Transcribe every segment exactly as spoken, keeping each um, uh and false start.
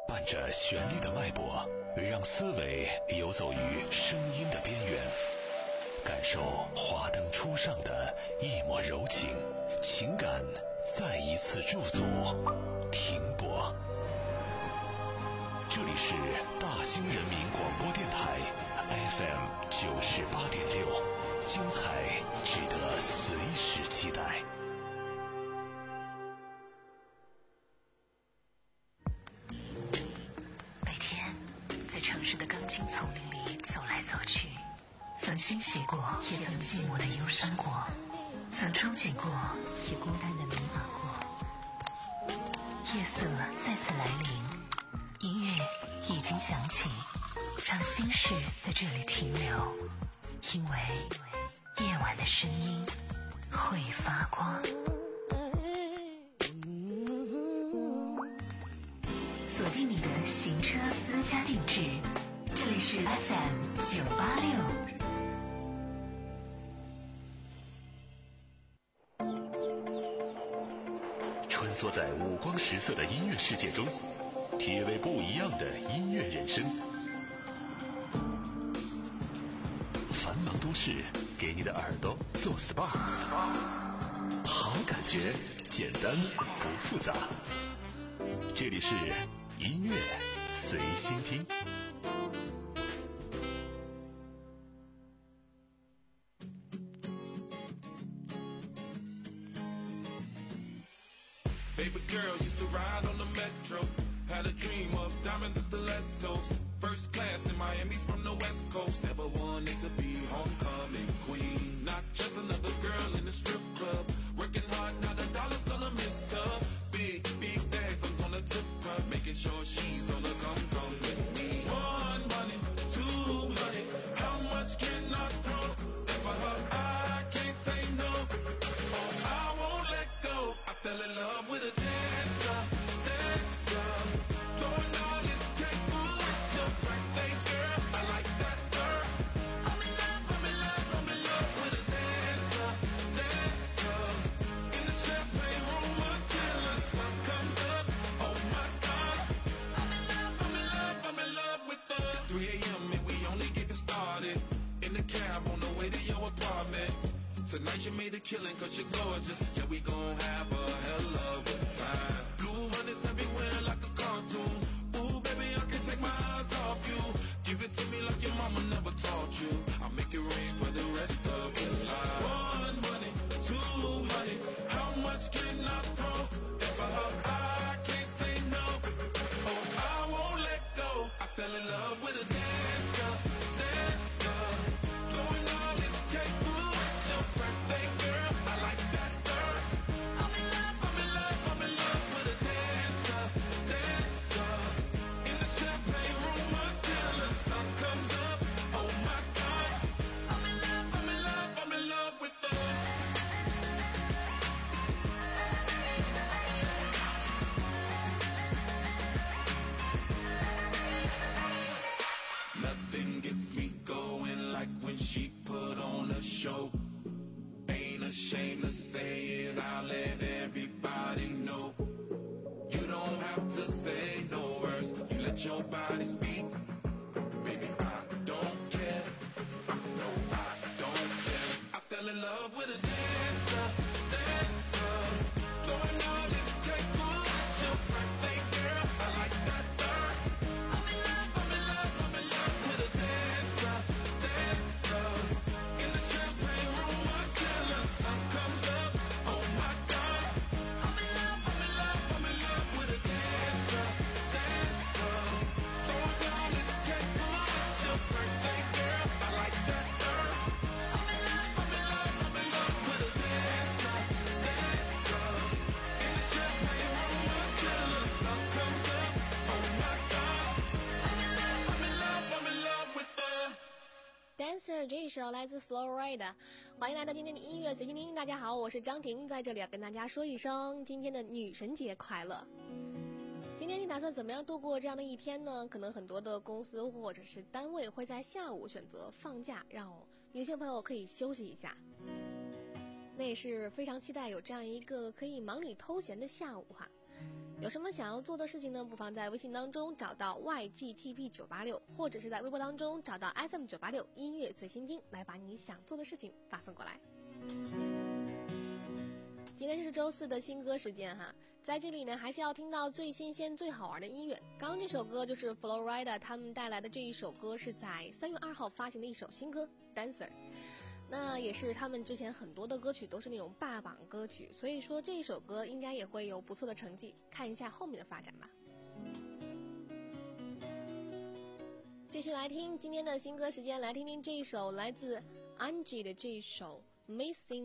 伴着旋律的脉搏，让思维游走于声音的边缘，感受华灯初上的一抹柔情，情感再一次驻足停泊。这里是大兴人民广播电台 F M 九十八点六，精彩值得随时期待。 每天在城市的钢筋丛林里走来走去，曾欣喜过，也曾寂寞的忧伤过，曾憧憬过，也孤单的迷茫过。夜色再次来临，音乐已经响起，让心事在这里停留，因为夜晚的声音会发光。锁定你的行车私家定制，这里是 F M 九八六。 穿梭在五光十色的音乐世界中，体味不一样的音乐人生。繁忙都市给你的耳朵做 S P A， 好感觉简单不复杂。这里是音乐随心听。 Baby girl used to ride on the metro, had a dream of diamonds and stilettos. First class in Miami from the west coast, never wanted to be homecoming queen. Not just another girl in the strip club, working hard, now the dollar's gonna miss her. Big, big bags, I'm gonna tip her, making sure she's gonna come, come with me. One money, two honey, how much can I throw? And for her, I can't say no. Oh, I won't let go. I fell in love with a dancer, dancer, blowing all this cake. Ooh, it's your birthday, girl. I like that, girl. I'm in love, I'm in love, I'm in love with a dancer, dancer, in the champagne room until the sun comes up. Oh my God, I'm in love, I'm in love, I'm in love with her. It's three a m and we only getting started. In the cab on the way to your apartment. Tonight you made a killing cause you're gorgeous. Yeah, we gon' have a hell of a time. Blue honey's everywhere like a cartoon. Ooh, baby, I can't take my eyes off you. Give it to me like your mama never taught you. I'll make it rain for the rest of your life. One money, two honey, how much can I throw? And for her, I can't say no. Oh, I won't let go. I fell in love with a dancer, dancer, blowing all this cake. Ooh, it's your birthday, girl. I like that, girl. I'm in love, I'm in love, I'm in love with a dancer, dancer, in the champagne room until the sun comes up. Oh my God, I'm in love, I'm in love, I'm in love with her. Nothing gets me going like when she put on a show. Ain't ashamed to say it, I'll let everybody know. You don't have to say no words, you let your body speak. Baby, I don't care, no, I don't care. I fell in love with a dancer, dancer, blowing all this cake. Ooh, it's your birthday, girl. I like that, girl. I'm in love, I'm in love, I'm in love with a dancer, dancer, in the champagne room until the sun comes up. Oh my God, I'm in love, I'm in love, I'm in love with a dancer, dancer, throwing all this cake. Ooh, it's your birthday, girl. I like that, girl. I'm in love, I'm in love, I'm in love with a dancer, dancer, in the champagne room until the sun comes up. Oh my God, I'm in love, I'm in love, I'm in love with her. Dancer 这一首来自 Florida， 欢迎来到今天的音乐随心听。大家好，我是张婷，在这里要跟大家说一声今天的女神节快乐。今天你打算怎么样度过这样的一天呢？可能很多的公司或者是单位会在下午选择放假，让女性朋友可以休息一下。那也是非常期待有这样一个可以忙里偷闲的下午哈。 有什么想要做的事情呢？不妨在微信当中找到 Y G T P 九八六，或者是在微博当中找到 F M 九八六音乐随心听，来把你想做的事情发送过来。今天是周四的新歌时间哈，在这里呢还是要听到最新鲜最好玩的音乐。刚刚这首歌就是 Florida 他们带来的这一首歌，是在三月二号发行的一首新歌 Dancer， 那也是他们之前很多的歌曲都是那种霸榜歌曲，所以说这一首歌应该也会有不错的成绩，看一下后面的发展吧。继续来听今天的新歌时间，来听听这一首来自 Angie 的这一首 Missing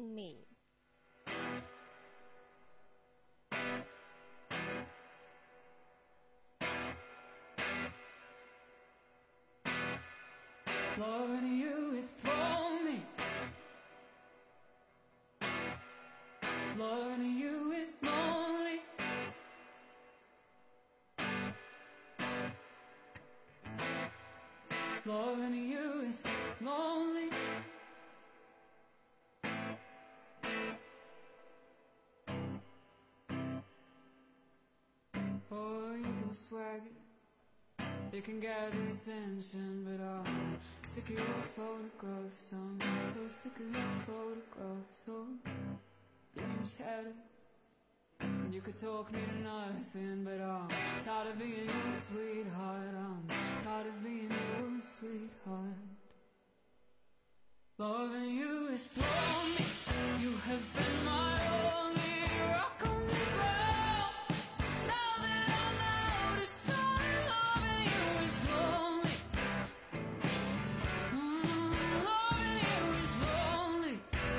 Me。Loving you is throwing me. Loving you is lonely. Loving you is lonely. Oh, you can swag it. You can gather attention, but I'm sick of your photographs. I'm so sick of your photographs. Oh, you can chatter, and you could talk me to nothing, but I'm tired of being your sweetheart. I'm tired of being your sweetheart. Loving you is throwing me. You have been my only rock on the ground. Now that I'm out of sight, loving you is lonely. Mm, loving you is lonely.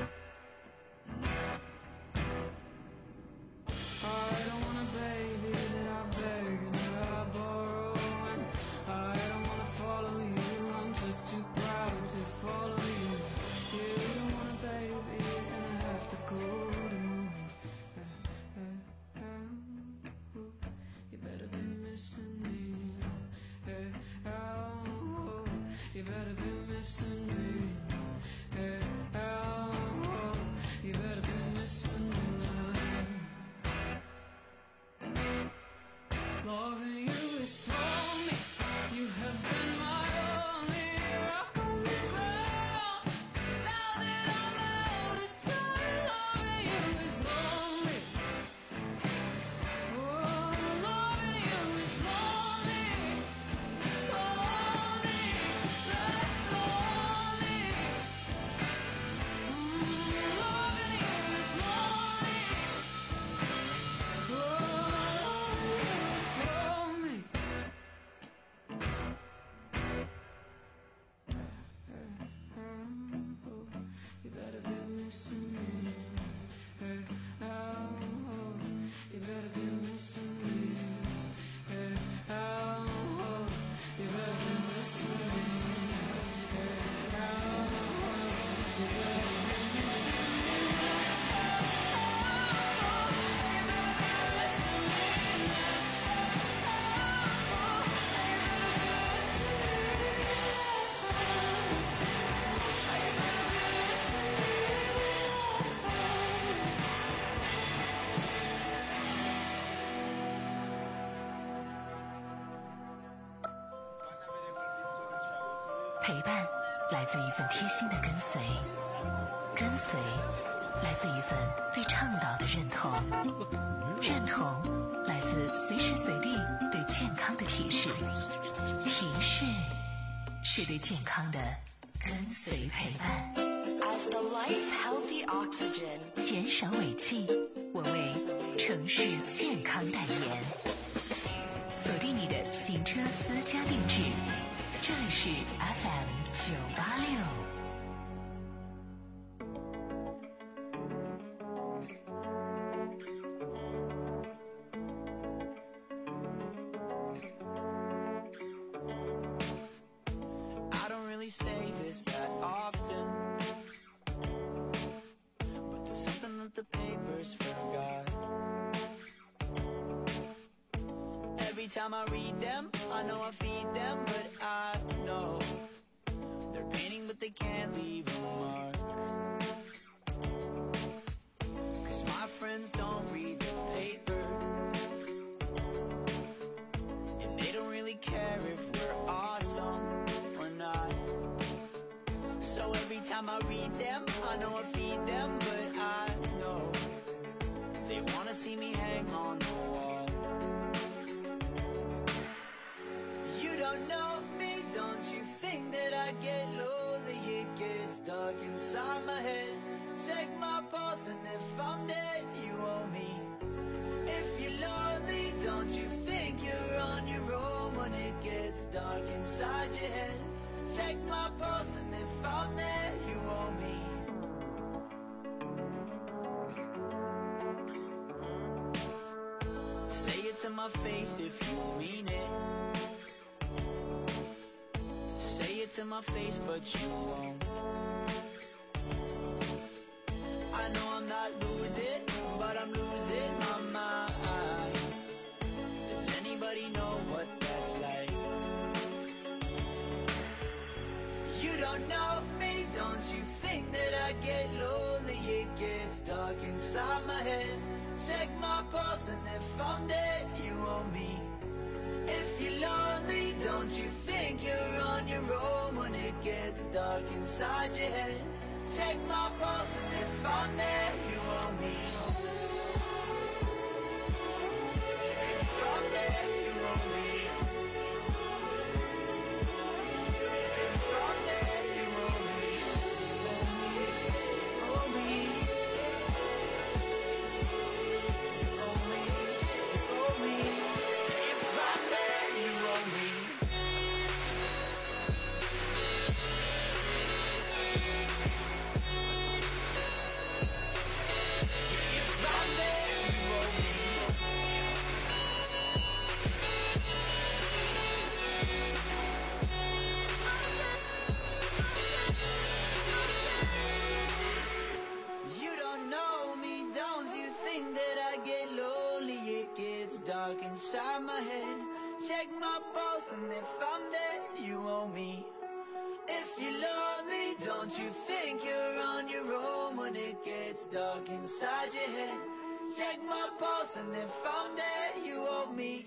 I don't want a baby that I beg and that I borrow, and I don't want to follow you. I'm just too proud to follow you. You don't want a baby and I have to go tomorrow. Uh, uh, uh, you better be missing me. Uh, oh, you better be missing me. Uh, oh, you better be missing me now. Loving you is throwing me. You have been my only rock on the ground. Now that I'm out of sight, loving you is lonely. Oh, loving you is lonely. Lonely, like lonely. Mm, loving you is lonely. Oh, loving you is lonely. You better be missing me. Oh, you better be missing me. Oh, you better be missing me. Oh, you better be missing me. “陪伴”来自一份贴心的跟随，跟随来自一份对倡导的认同，认同来自随时随地对健康的提示，提示是对健康的跟随陪伴。As the life healthy oxygen， 减少尾气，我为城市健康代言。锁定你的行车私家定制，这里是 F M 九八六。 Say this that often, but there's something that the papers forgot. Every time I read them, I know I feed them, but I know they're painting but they can't leave a mark. Cause my friends don't read the papers, time I read them, I know I feed them, but I know they wanna see me hang on the wall. You don't know me, don't you think that I get lonely? It gets dark inside my head. Check my pulse and if I'm dead, you owe me. If you're lonely, don't you think you're on your own when it gets dark inside your head? Check my pulse and if I'm there, you owe me. Say it to my face if you mean it. Say it to my face, but you won't. I know I'm not losing, but I'm losing my mind. Does anybody know what that's like? You don't know me, don't you think that I get lonely? It gets dark inside my head. Check my pulse and if I'm dead, you owe me. If you're lonely, don't you think you're on your own when it gets dark inside your head? Check my pulse and if I'm there, you owe me. If I'm there, you owe me. If I'm there, you owe me. Owe me. You owe me. You owe me. If I'm there, you owe me. Dark inside my head. Check my pulse and if I'm dead, you owe me. If you're lonely, don't you think you're on your own when it gets dark inside your head? Check my pulse and if I'm dead, you owe me.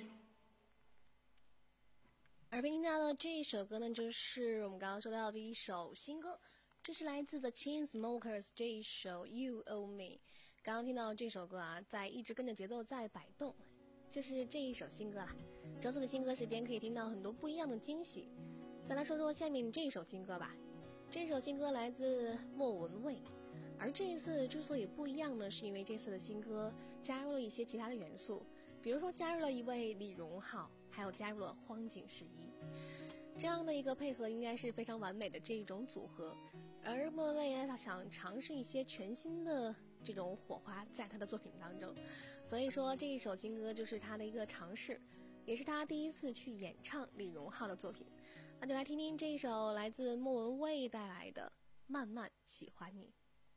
而被听到的这一首歌呢，就是我们刚刚说到的一首新歌，这是来自 The Chainsmokers 这一首 You Owe Me。刚刚听到这首歌啊，在一直跟着节奏在摆动。就是这一首新歌啦，周四的新歌时间可以听到很多不一样的惊喜。再来说说下面这一首新歌吧，这首新歌来自莫文蔚，而这一次之所以不一样呢，是因为这次的新歌加入了一些其他的元素，比如说加入了一位李荣浩，还有加入了荒井十一，这样的一个配合应该是非常完美的这一种组合。而莫文蔚呢，他想尝试一些全新的这种火花在他的作品当中，所以说这一首新歌就是他的一个尝试，也是他第一次去演唱李荣浩的作品。那就来听听这一首来自莫文蔚带来的《慢慢喜欢你》。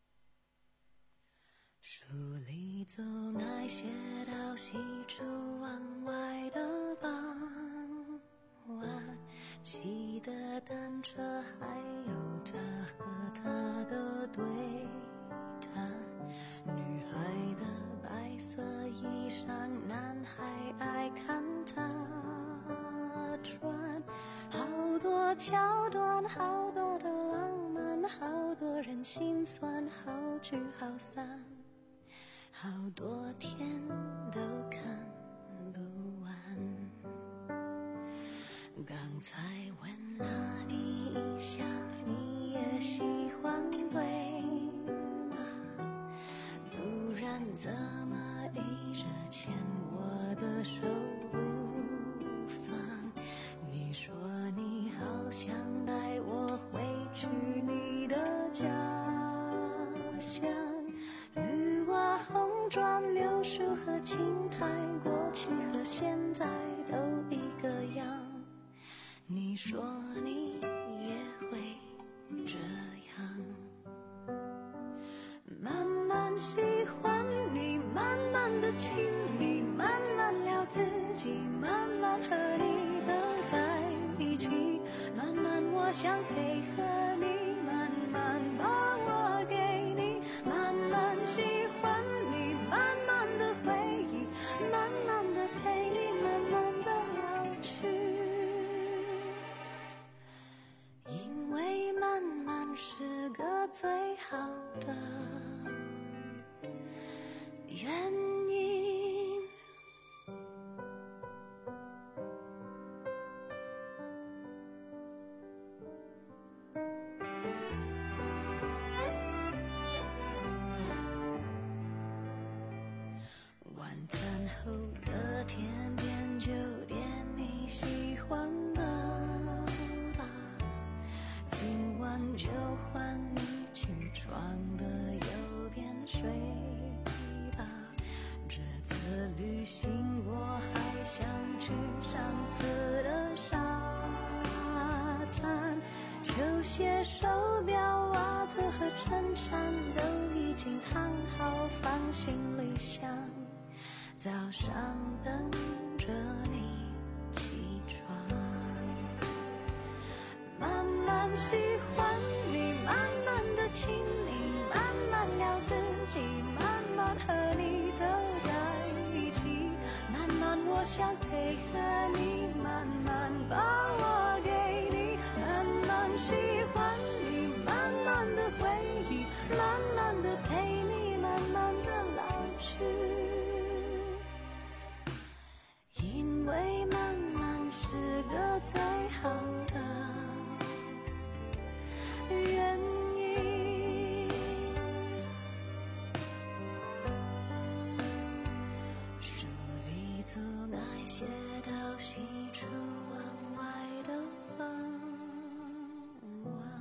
书里走那些到西出望外的傍晚，骑的单车，还有他和他的对谈，女孩的白色衣裳，男孩爱看他穿，好多桥段，好多的浪漫，好多人心酸，好聚好散，好多天都看不完。刚才问了你一下，你也喜欢对吗？不然怎么一直牵我的手不放？你说你好想带我回去你的家乡，绿瓦红砖柳树和青苔，过去和现在都一个样。你说你也会这样，慢慢喜欢你，慢慢的亲密，慢慢聊自己，慢慢和你走在一起，慢慢我想配合你，慢慢把我给你，慢慢喜欢你，慢慢的回忆，慢慢的陪你，慢慢的老去。因为慢慢是个醒，我还想去上次的沙滩，球鞋、手表、袜子和衬衫都已经烫好，放行李箱，早上等着你起床。慢慢喜欢你，慢慢的亲你，慢慢聊自己，慢慢和你走在一起，慢慢我想配合你，慢慢把我给你，慢慢喜欢你，慢慢的回忆，慢慢的陪你，慢慢的老去，因为慢慢是个最好的原因。书里总爱写到喜出望外的傍晚。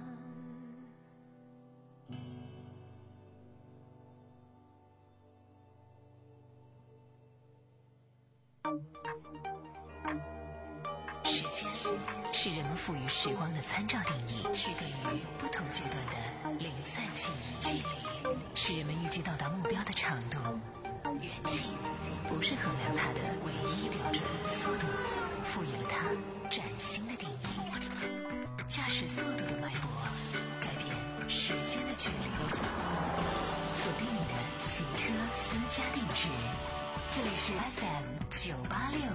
时间是人们赋予时光的参照定义，区隔于不同阶段的零散记忆距离，是人们预计到达目标的长度。远近不是衡量它的唯一标准，速度赋予了它崭新的定义。驾驶速度的脉搏，改变时间的距离。锁定你的行车私家定制，这里是 F M 九八六。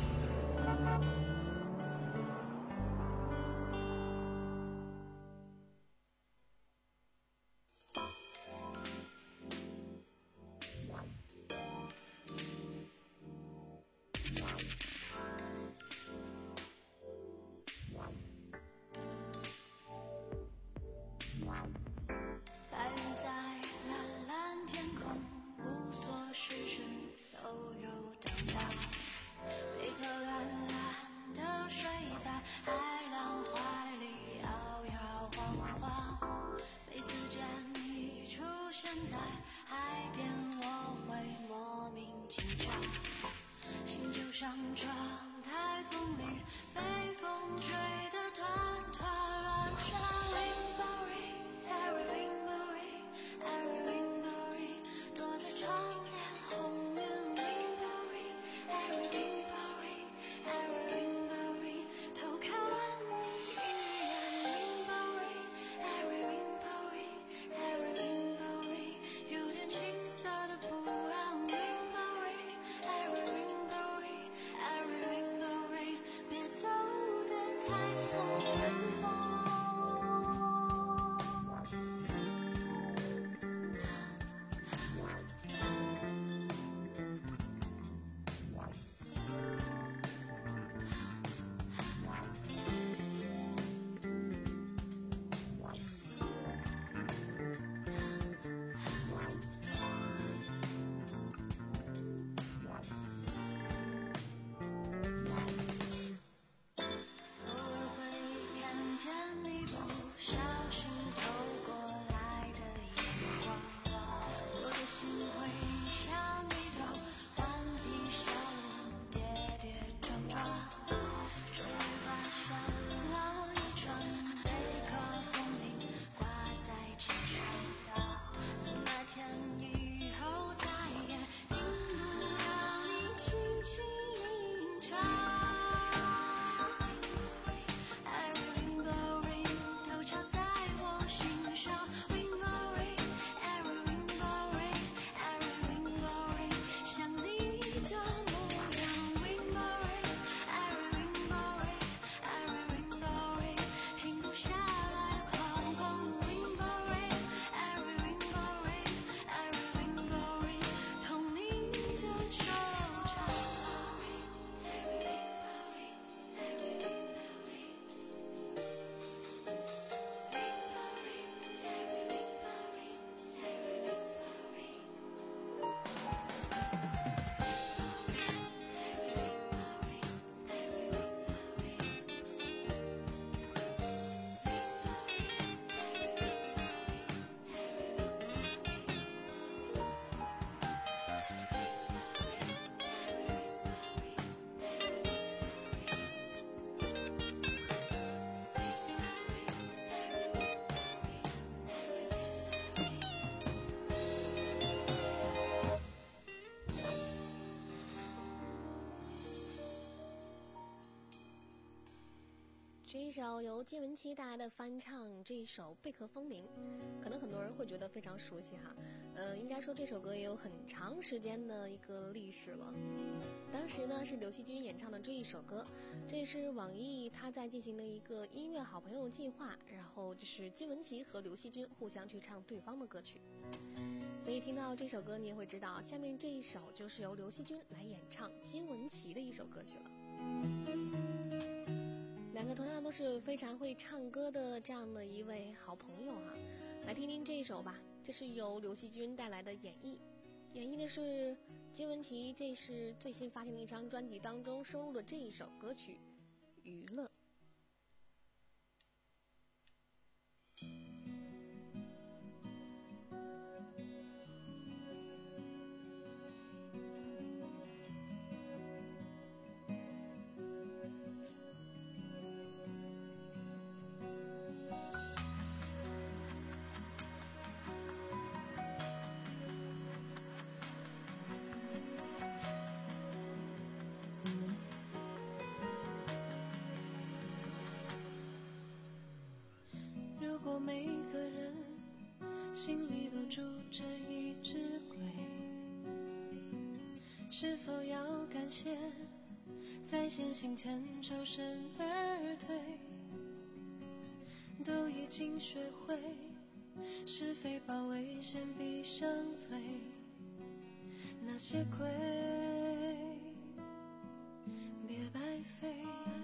白云在蓝蓝天空，无所事事都有等待。贝壳蓝蓝的水在海浪怀里摇摇晃晃。每次见你出现在海边，我会莫名紧张，心就像这台风里被风吹得团团乱转。Every rainbow every rainbow 躲在窗帘后面 rainbow every rainbow every rainbow 偷看你一眼 rainbow every rainbow every rainbow 有点青涩的不安 rainbow every rainbow every rainbow 别走这一首由金玟岐带来的翻唱，这一首《贝壳风铃》，可能很多人会觉得非常熟悉哈。呃，应该说这首歌也有很长时间的一个历史了。当时呢是刘惜君演唱的这一首歌，这也是网易他在进行的一个音乐好朋友计划，然后就是金玟岐和刘惜君互相去唱对方的歌曲。所以听到这首歌，你也会知道，下面这一首就是由刘惜君来演唱金玟岐的一首歌曲了。两个同样都是非常会唱歌的这样的一位好朋友啊，来听听这一首吧。这是由刘惜君带来的演绎，演绎的是金玟岐，这是最新发行的一张专辑当中收录的这一首歌曲《娱乐》。 如果每个人心里都住着一只鬼，是否要感谢在显形前抽身而退？都已经学会是非包围，先闭上嘴，那些亏别白费。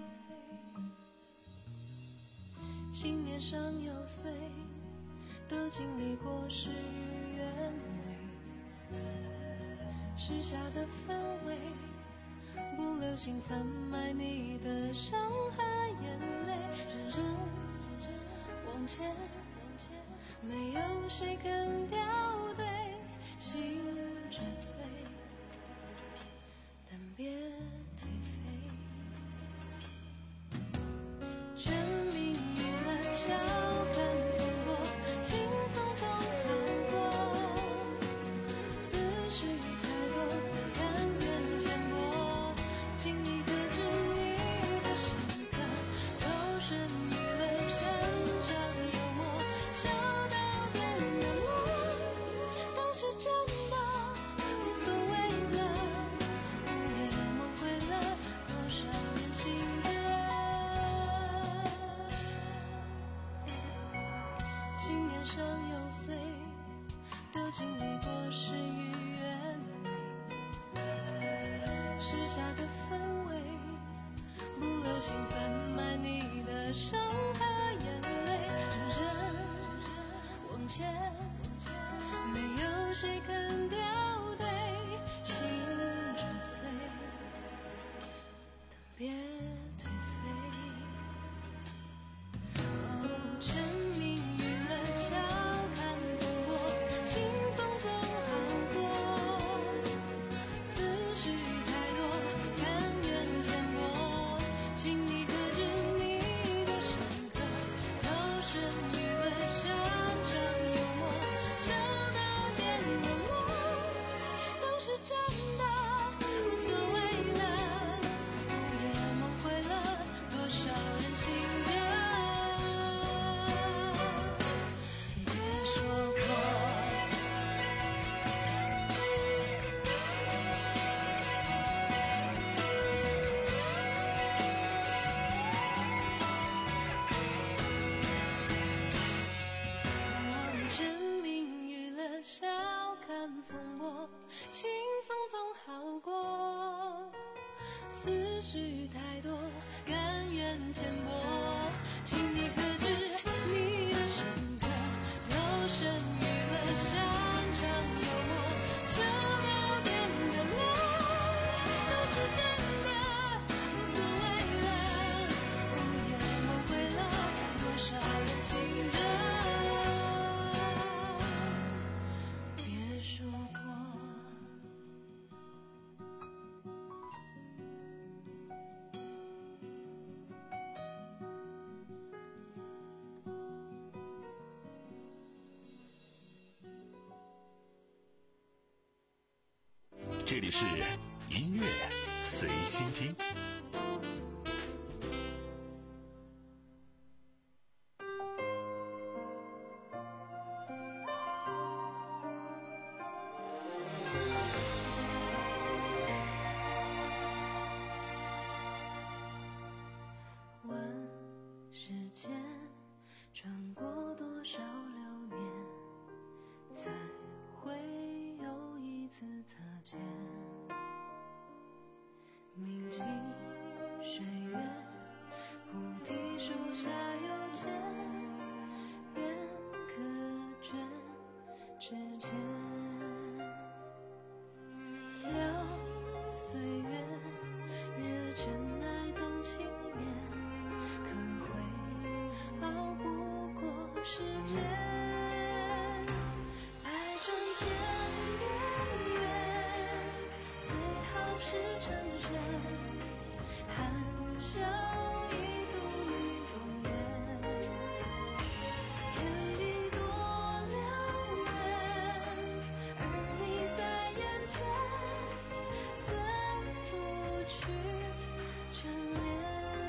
心年上有岁，都经历过事与愿违，时下的氛围不流行贩卖你的伤害眼泪，人人往前，没有谁肯掉队，心着醉，但别颓废。全民娱乐，笑看风波，轻松总好过。思绪太多，甘愿浅薄，请你克制你的深刻。投身娱乐，擅长幽默，笑到点眼泪，都是真的，无所谓了。午夜梦回了多少人醒着。心年上有岁，都经历过事与愿违，时下的氛围不流行贩卖你的伤和眼泪，人人往前，没有谁肯掉队，心着醉，但别颓废。哦，全民娱乐，笑看风波，轻松总好过。思绪太多，甘愿浅薄，请你克制你的深刻。投身娱乐，擅长幽默，笑到点眼泪，都是真的，无所谓了。午夜梦回了多少人醒着。别说破，哦，全民娱乐，笑看风波，轻松总好过。思绪太多，甘愿浅薄，请你克制你的深刻。投身娱乐，擅长幽默，笑到点眼泪，都是真的，无所谓了。午夜梦回了多少人醒着，别说破。 这里是音乐随心听。 时间转过多少流年，才会有一次擦肩。铭记岁月，菩提树下有见，缘可卷指尖。聊岁月，热尘爱动情面，可会熬不过时间。百转千边缘，最好是成全，含笑一度一容颜。天地多辽远，而你在眼前，怎拂去眷恋？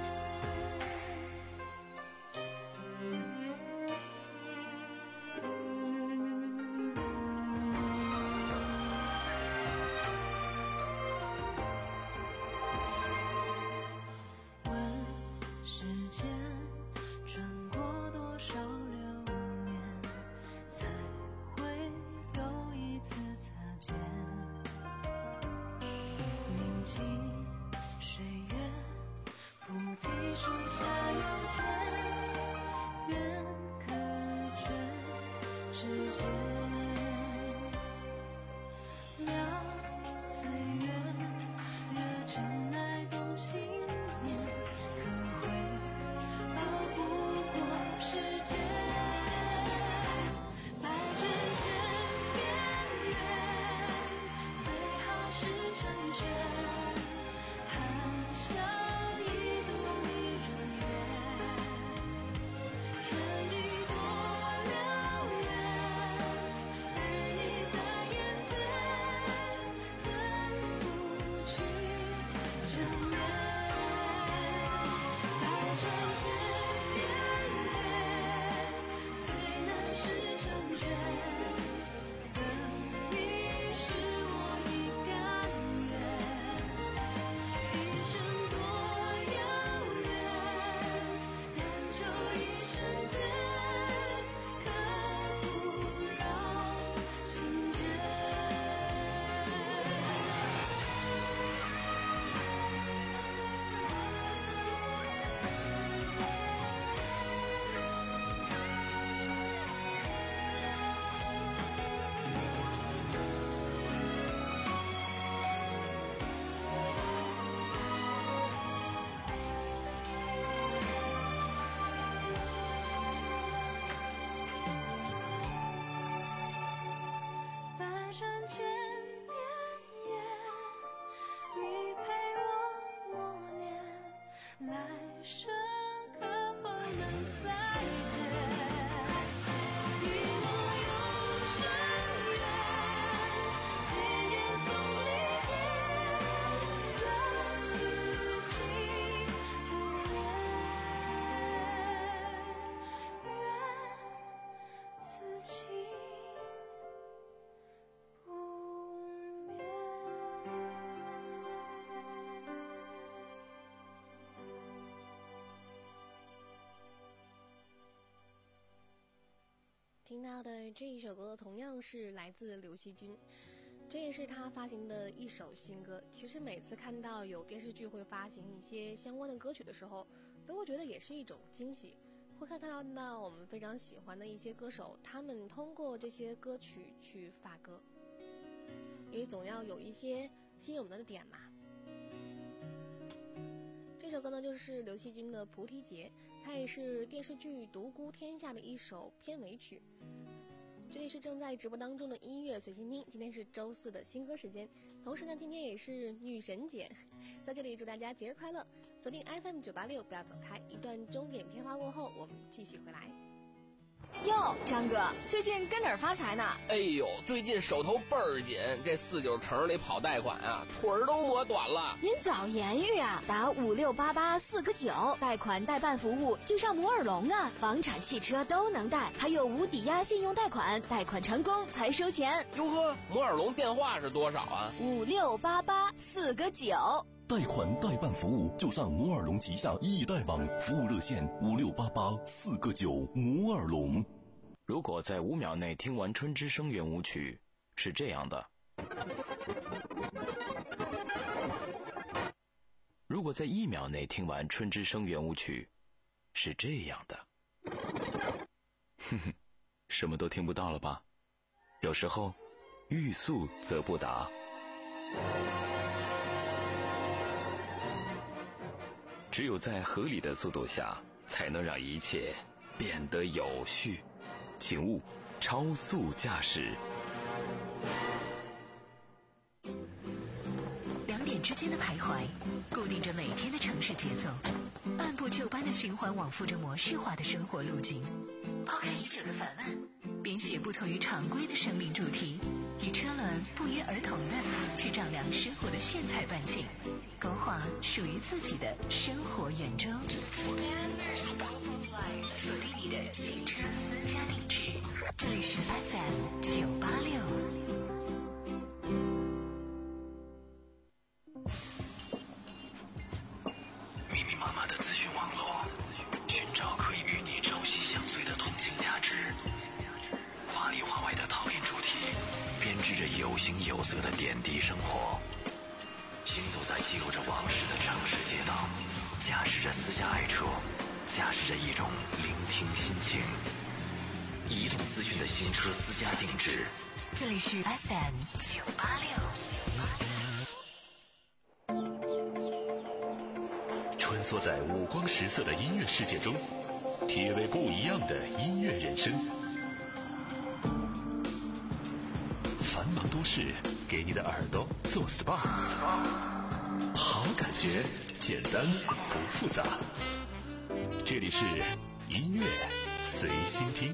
问世间转过多少流年，才会有一次擦肩。铭记岁月，菩提树下有见，缘可卷指尖。聊岁月，热尘爱动情面，可会熬不过时间。百转千边缘，最好是成全，含笑一度你容颜。天地多辽远，而你在眼前，怎拂去眷恋？百转千边界，最难是成全。等你是我已甘愿，一生多遥远，但求一瞬间，可不扰心间。百转千边缘，你陪我默念，来生可否能再见？一诺永生缘，结言送离别，愿此情不灭，愿此情不灭。 听到的这一首歌同样是来自刘惜君，这也是他发行的一首新歌。其实每次看到有电视剧会发行一些相关的歌曲的时候，都会觉得也是一种惊喜，会看到到我们非常喜欢的一些歌手，他们通过这些歌曲去发歌，因为总要有一些吸引我们的点嘛。这首歌呢就是刘惜君的《菩提节》，它也是电视剧《独孤天下》的一首片尾曲。这里是正在直播当中的音乐随心听，今天是周四的新歌时间，同时呢今天也是女神节，在这里祝大家节日快乐。锁定 F M 九八六，不要走开，一段钟点片花过后我们继续回来。 哟，张哥，最近跟哪儿发财呢？ 哎呦，最近手头倍儿紧，这四九城里跑贷款啊，腿儿都磨短了。 您早言语啊，打五六八八四个九，贷款代办服务就上摩尔龙啊，房产汽车都能贷，还有无抵押信用贷款，贷款成功才收钱。 哟呵，摩尔龙电话是多少啊？ 五六八八四个九。 贷款代办服务就上摩尔龙旗下易贷网，服务热线五六八八四个九。摩尔龙。 如果在五秒内听完春之声圆舞曲，是这样的。如果在一秒内听完春之声圆舞曲，是这样的。哼哼，什么都听不到了吧？有时候欲速则不达。只有在合理的速度下，才能让一切变得有序。请勿超速驾驶。 两点之间的徘徊，固定着每天的城市节奏，按部就班的循环往复着模式化的生活路径。抛开已久的烦闷，编写不同于常规的生命主题，与车轮不约而同的去丈量生活的炫彩半径，勾画属于自己的生活圆周。锁定你的新车私家定制，这里是 F M 九八六。 密密麻麻的资讯网络，寻找可以与你朝夕相随的同性价值。华里华外的讨厌主题，编织着有形有色的点滴生活。行走在记录着往事的城市街道，驾驶着私家爱车，驾驶着一种聆听心情。移动资讯的新车私家定制， 这里是 F M 九八六。 穿梭在五光十色的音乐世界中，体味不一样的音乐人生。繁忙都市给你的耳朵做 S P A， 好感觉，简单不复杂。这里是音乐随心听。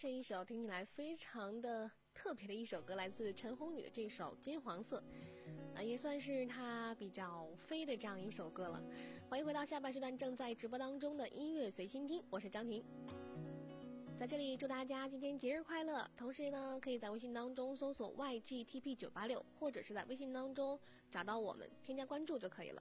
是一首听起来非常的特别的一首歌，来自陈鸿宇的这首《金黄色》，呃，也算是他比较飞的这样一首歌了。欢迎回到下半时段正在直播当中的音乐随心听，我是张婷。在这里祝大家今天节日快乐，同时呢，可以在微信当中搜索 Y G T P 九八六，或者是在微信当中找到我们，添加关注就可以了。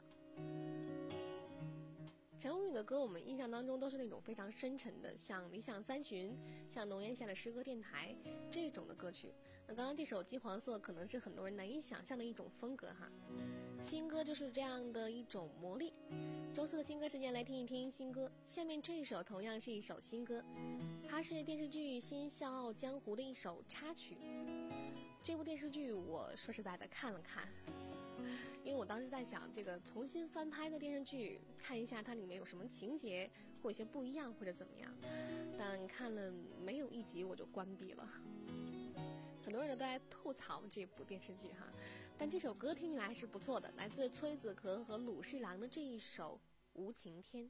陈鸿宇的歌，我们印象当中都是那种非常深沉的，像《理想三旬》、像《浓烟下的诗歌电台》这种的歌曲。那刚刚这首《金黄色》可能是很多人难以想象的一种风格哈。新歌就是这样的一种魔力。周四的新歌时间来听一听新歌，下面这一首同样是一首新歌，它是电视剧《新笑傲江湖》的一首插曲。这部电视剧我说实在的看了看，因为我当时在想这个重新翻拍的电视剧，看一下它里面有什么情节或一些不一样或者怎么样，但看了没有一集我就关闭了。很多人都在吐槽这部电视剧哈，但这首歌听起来还是不错的，来自崔子可和鲁侍郎的这一首《无情天》。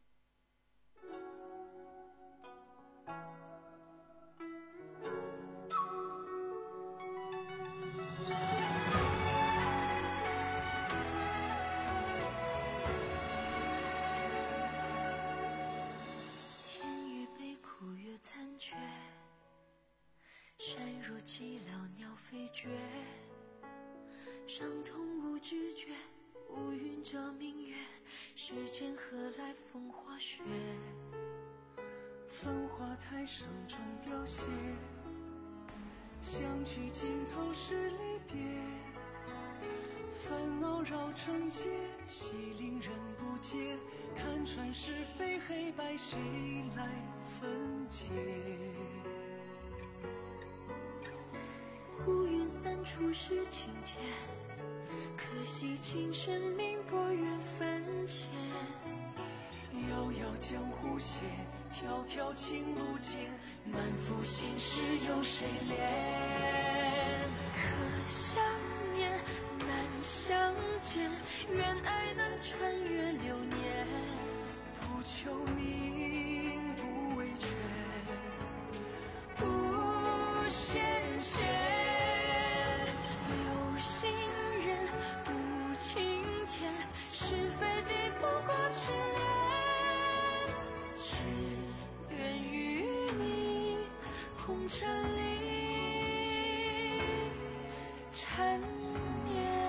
天越悲苦越残缺，山若寂寥鸟飞绝，伤痛无知觉，乌云遮明月，世间何来风花雪？ 繁华台上终凋谢，相聚尽头是离别，烦恼绕成街，戏令人不解，看穿是非黑白，谁来分解？ 乌云散处是晴天，可惜情深命薄缘分浅。 遥遥江湖险，迢迢情路间，满腹心事有谁怜？ 可想念难相见，愿爱能穿越流年。 不求名不为权， 不羡羡。有心人不青天，是非敌不过痴恋。只愿与你红尘里缠绵。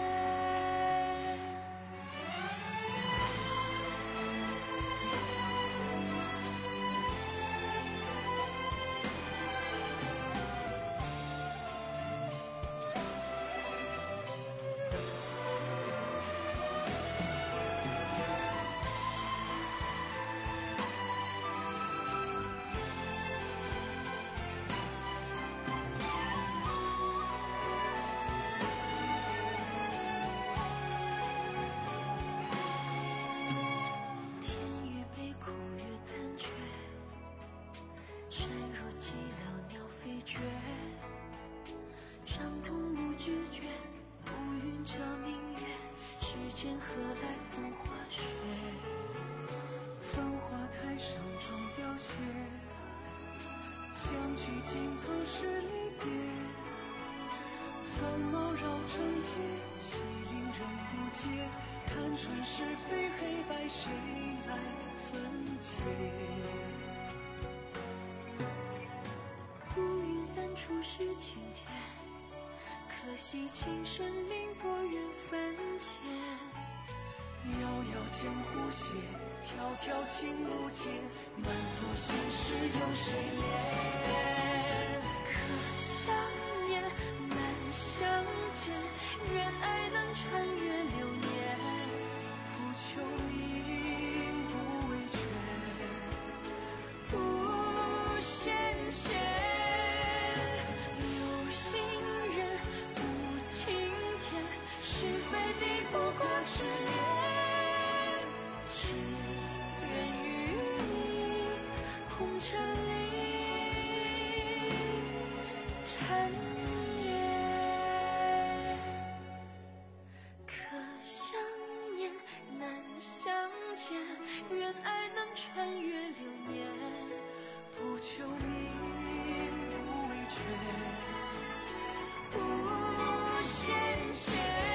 天越悲苦越残缺，山若寂寥鸟飞绝，伤痛无知觉，乌云遮明月，世间何来风花雪？ 繁华台上终凋谢，相聚尽头是离别，烦恼绕成街，戏令人不解，看穿是非黑白，谁来分解？ 乌云散处是晴天，可惜情深命薄缘分浅。 遥遥江湖险，迢迢情路间，满腹心事有谁怜？ 可想念难相见，愿爱能穿越流年。 不求名不为权， 不羡羡。有心人不青天，是非敌不过痴恋。只愿与你红尘里缠绵。可想念难相见，愿爱能穿越流年。 不求名不不鲜血，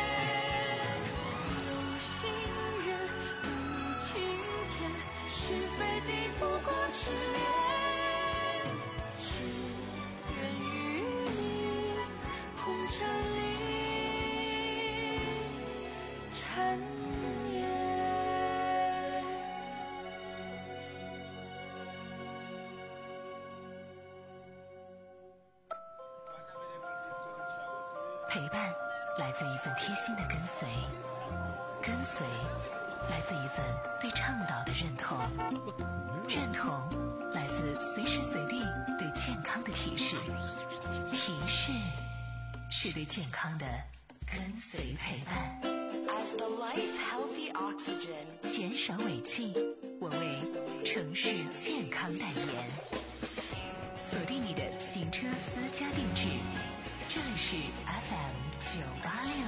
有心人无情天，是非敌不过痴恋，只愿与你红尘里缠绵。 陪伴来自一份贴心的跟随，跟随来自一份对倡导的认同，认同来自随时随地对健康的提示，提示是对健康的跟随陪伴。As the life healthy oxygen， 减少尾气，我为城市健康代言。锁定你的行车私家定制，这里是 F M 九八六。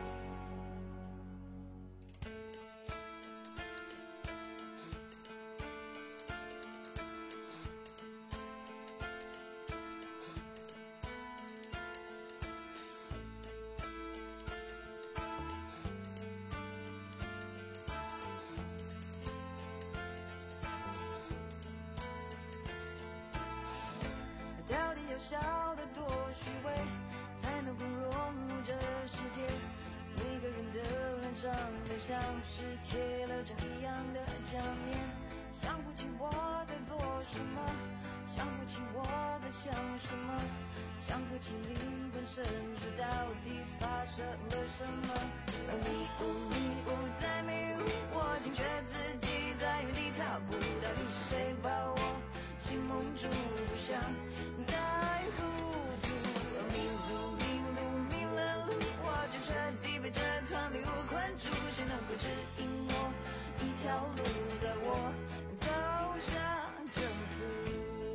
到底要笑得多虚伪，才能够融入这世界？每个人的脸上都像是贴了张一样的假面，想不起我在做什么，想不起我在想什么，想不起灵魂深处到底发生了什么。迷雾迷雾在迷雾，我惊觉自己在原地踏步，到底是谁把我心蒙住，不想再糊涂。迷路迷路迷了路，我就彻底被这团迷雾困住，谁能够指引我一条路，带我走向征途。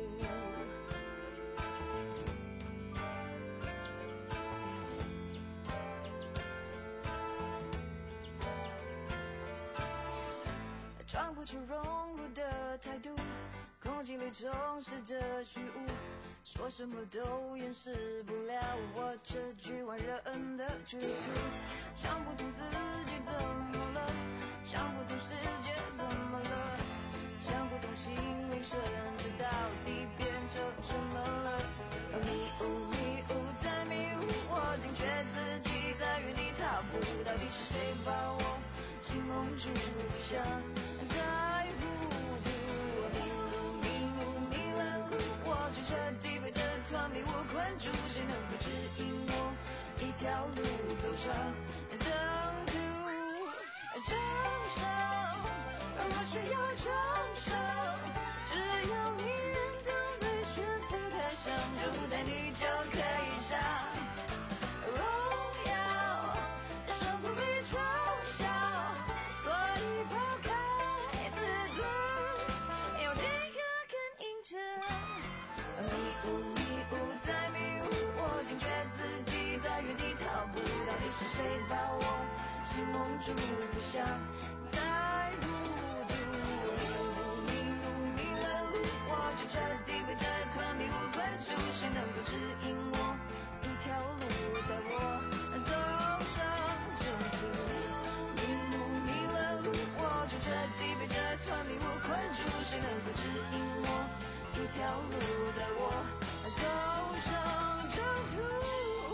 装不出融入的态度，空气里充斥着虚无，说什么都掩饰不了我这局外人的局促。想不通自己怎么了，想不通世界怎么了，想不通心灵深处到底变成什么了。迷雾迷雾在迷雾，我惊觉自己在原地踏步，到底是谁把我心蒙住，不想再糊涂。迷路迷路迷了路，我就彻底被这团迷雾困住，谁能够指引我一条路走上征途？承受，我需要承受，只要你愿当被驯服的象征，在你就可以上荣耀，胜过被嘲笑，所以抛开自尊，有几个更硬撑。迷雾迷雾在迷雾，我惊觉自己在原地踏步，到底是谁把我心蒙住，不想再糊涂。迷路迷了路，我就彻底被这团迷雾困住，谁能够指引我一条路，带我走上征途？迷路迷了路，我就彻底被这团迷雾困住，谁能够指引我一条路，带我走上征途？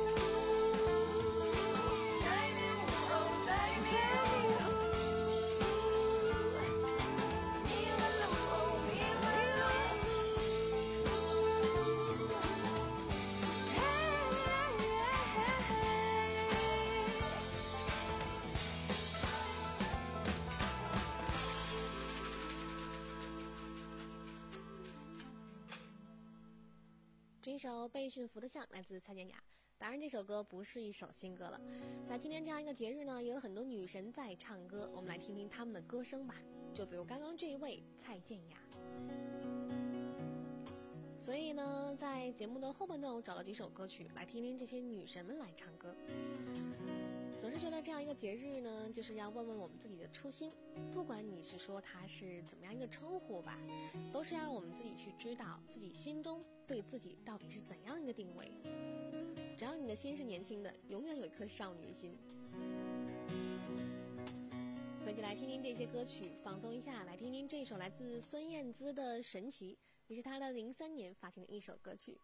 这一首被驯服的象来自蔡健雅，当然这首歌不是一首新歌了。在今天这样一个节日呢，也有很多女神在唱歌，我们来听听她们的歌声吧。就比如刚刚这一位蔡健雅。所以呢，在节目的后半段，我找了几首歌曲来听听这些女神们来唱歌。总是是觉得这样一个节日呢，就是要问问我们自己的初心，不管你是说它是怎么样一个称呼吧，都是要让我们自己去知道自己心中对自己到底是怎样一个定位。只要你的心是年轻的，永远有一颗少女心。所以就来听听这些歌曲，放松一下。来听听这首来自孙燕姿的《神奇》，也是她的零三年发行的一首歌曲。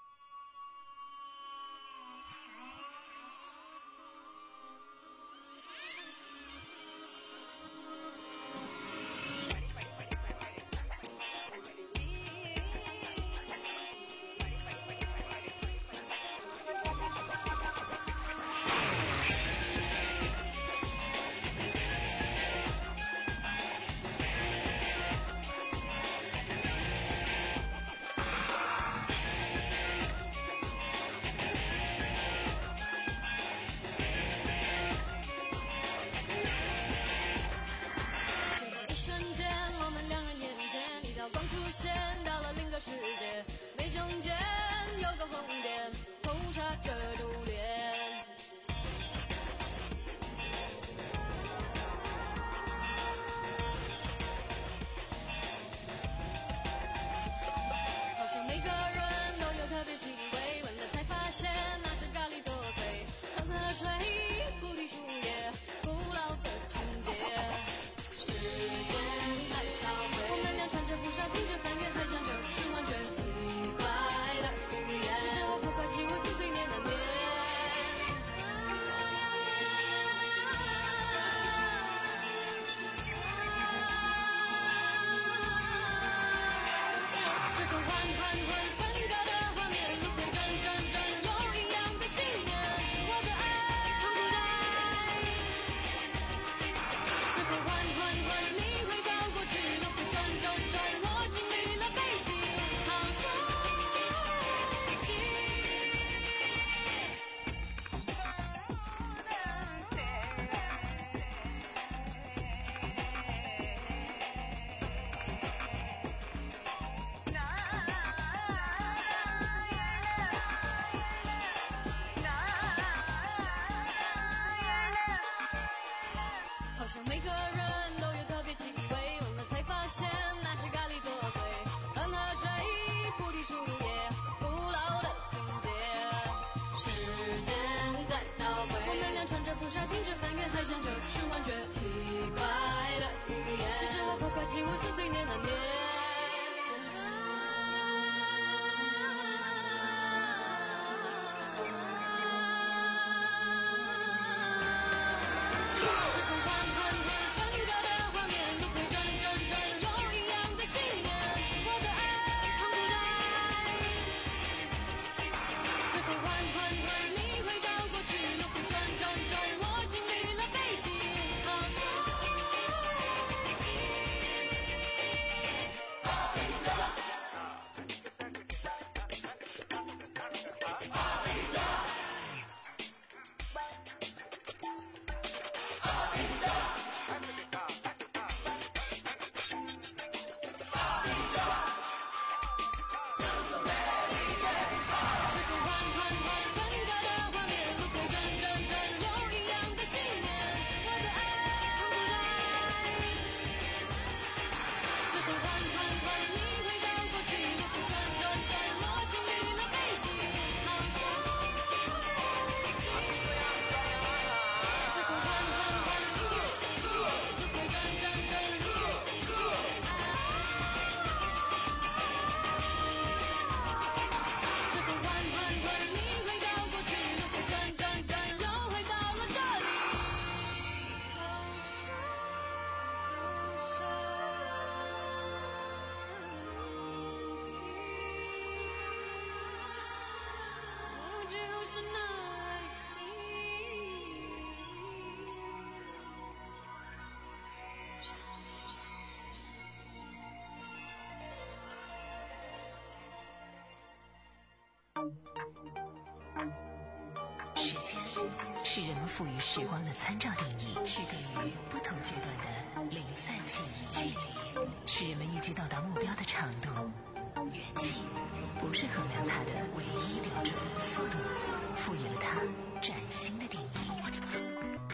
时间是人们赋予时光的参照定义，区隔于不同阶段的零散记忆。距离是人们预计到达目标的长度，远近不是衡量它的唯一标准，速度赋予了它崭新的定义。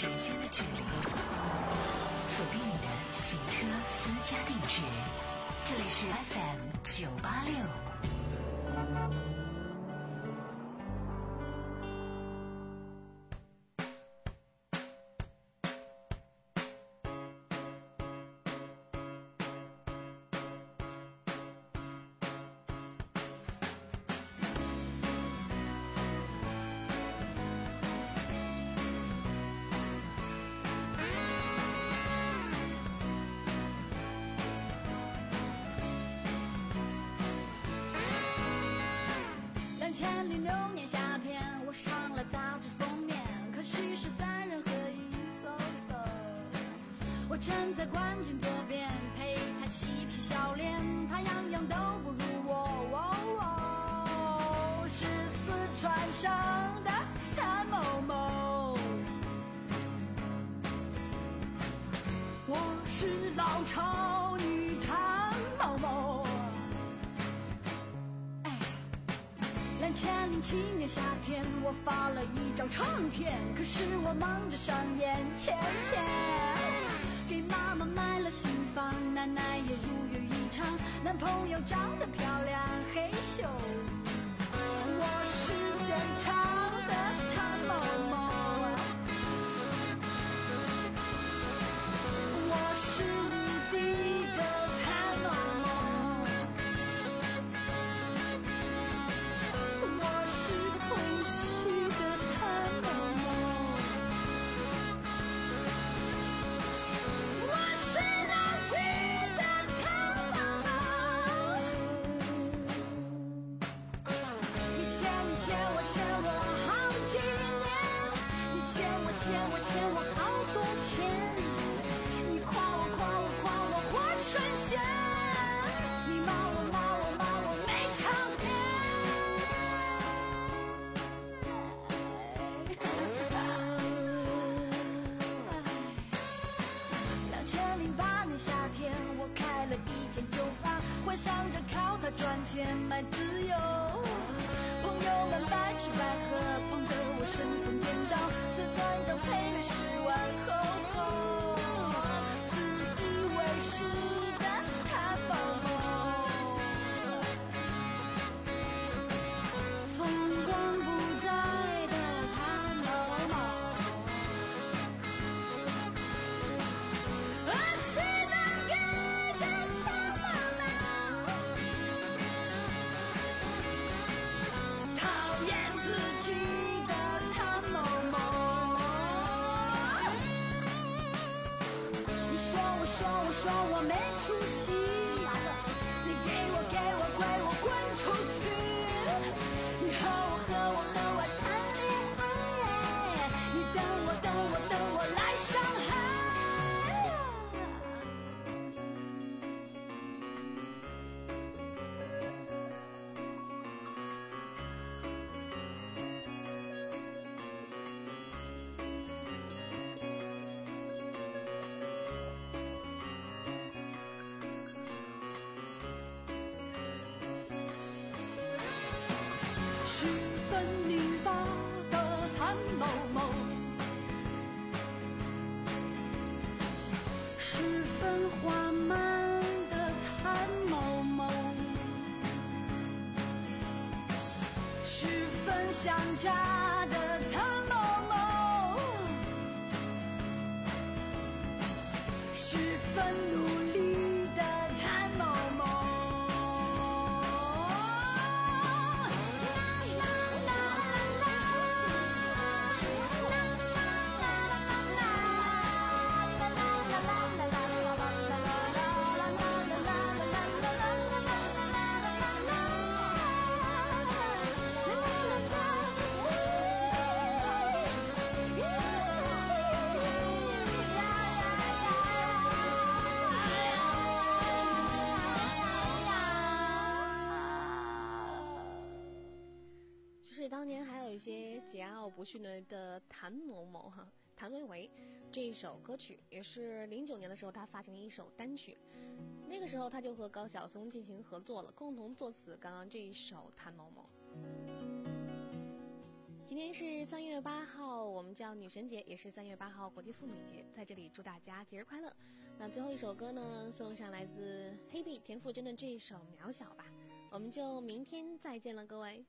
时间的距离。锁定你的行车私家定制，这里是 F M 九八六。 两千零六年夏天，我上了杂志封面，可惜是三人合影嗖嗖。我站在冠军左边，陪他嬉皮笑脸，他样样都不如我。哦哦、是四川省的谭某某，我是老丑女谭某某。两千零七年夏天，我发了一张唱片，可是我忙着上演钱钱，给妈妈买了新房，奶奶也如愿以偿，男朋友长得漂亮，嘿咻，我是正常的谭某某，我是绿地的谭某某。欠我欠我好多钱，你夸我夸我夸我活神仙，你骂我骂我骂我没唱片。两千零八年夏天，我开了一间酒吧，幻想着靠它赚钱买自由。朋友们白吃白喝，碰得我神魂颠倒，算算账赔了十万，吼吼，自以为是的谭某某，风光不再的谭某某，而谁能给的谭某某，讨厌自己的谭某某。你说我说我说我没出息，你给我给我跪我滚出去，你和我和我和我谈恋爱，你等我等我等我来上海。十分拧巴的谭某某，十分缓慢的谭某某，十分想家的谭某某，十分努力的谭某某。 就是当年还有一些桀骜不驯的的谭某某哈，谭维维这一首歌曲也是零九年的时候他发行了一首单曲，那个时候他就和高晓松进行合作了，共同作词刚刚这一首谭某某。 今天是三月八号，我们叫女神节，也是三月八号国际妇女节，在这里祝大家节日快乐。那最后一首歌呢，送上来自黑碧田馥甄的这一首《渺小》吧，我们就明天再见了，各位。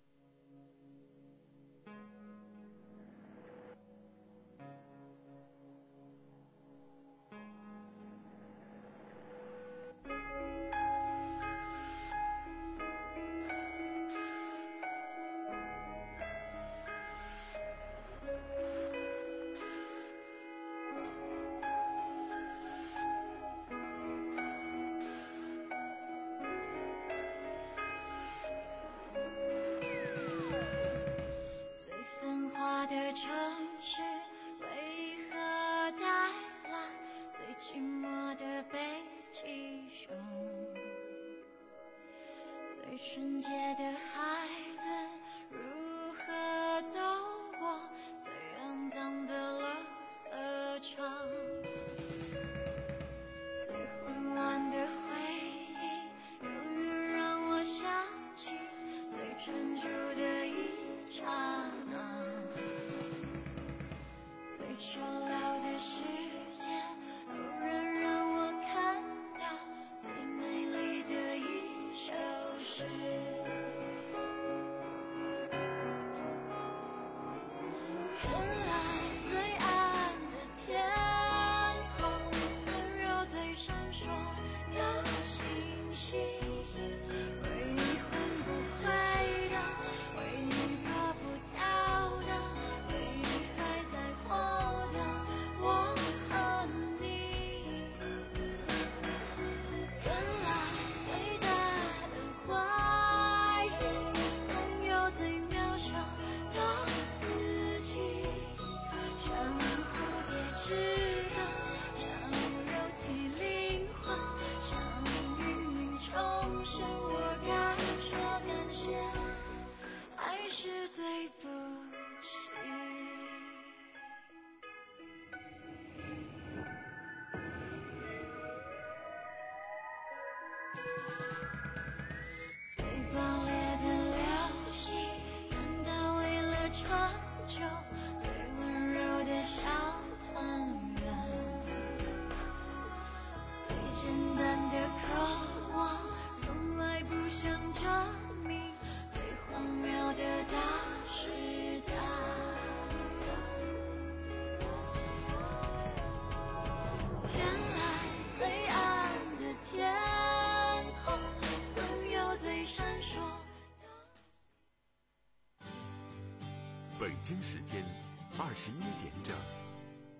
最纯洁的孩子如何走过最肮脏的垃圾场？最混乱的回忆，永远让我想起最专注的一刹那。最丑陋的世界，偶然让我看到最美丽的一首诗。原来最暗的天空，曾有最闪烁的星星，为你换不回的，为你做不到的，为你还在活的我和你。原来最大的怀疑，总有最渺小的自己，像蝴蝶翅膀，像肉体灵魂，像芸芸众生，我该说感谢，还是对不起？最爆裂的流星，难道为了长久？最温柔的小团圆，最简单的渴望，从来不想证明最荒谬的大时代。原来最暗的天空，总有最闪烁。 北京时间二十一点整。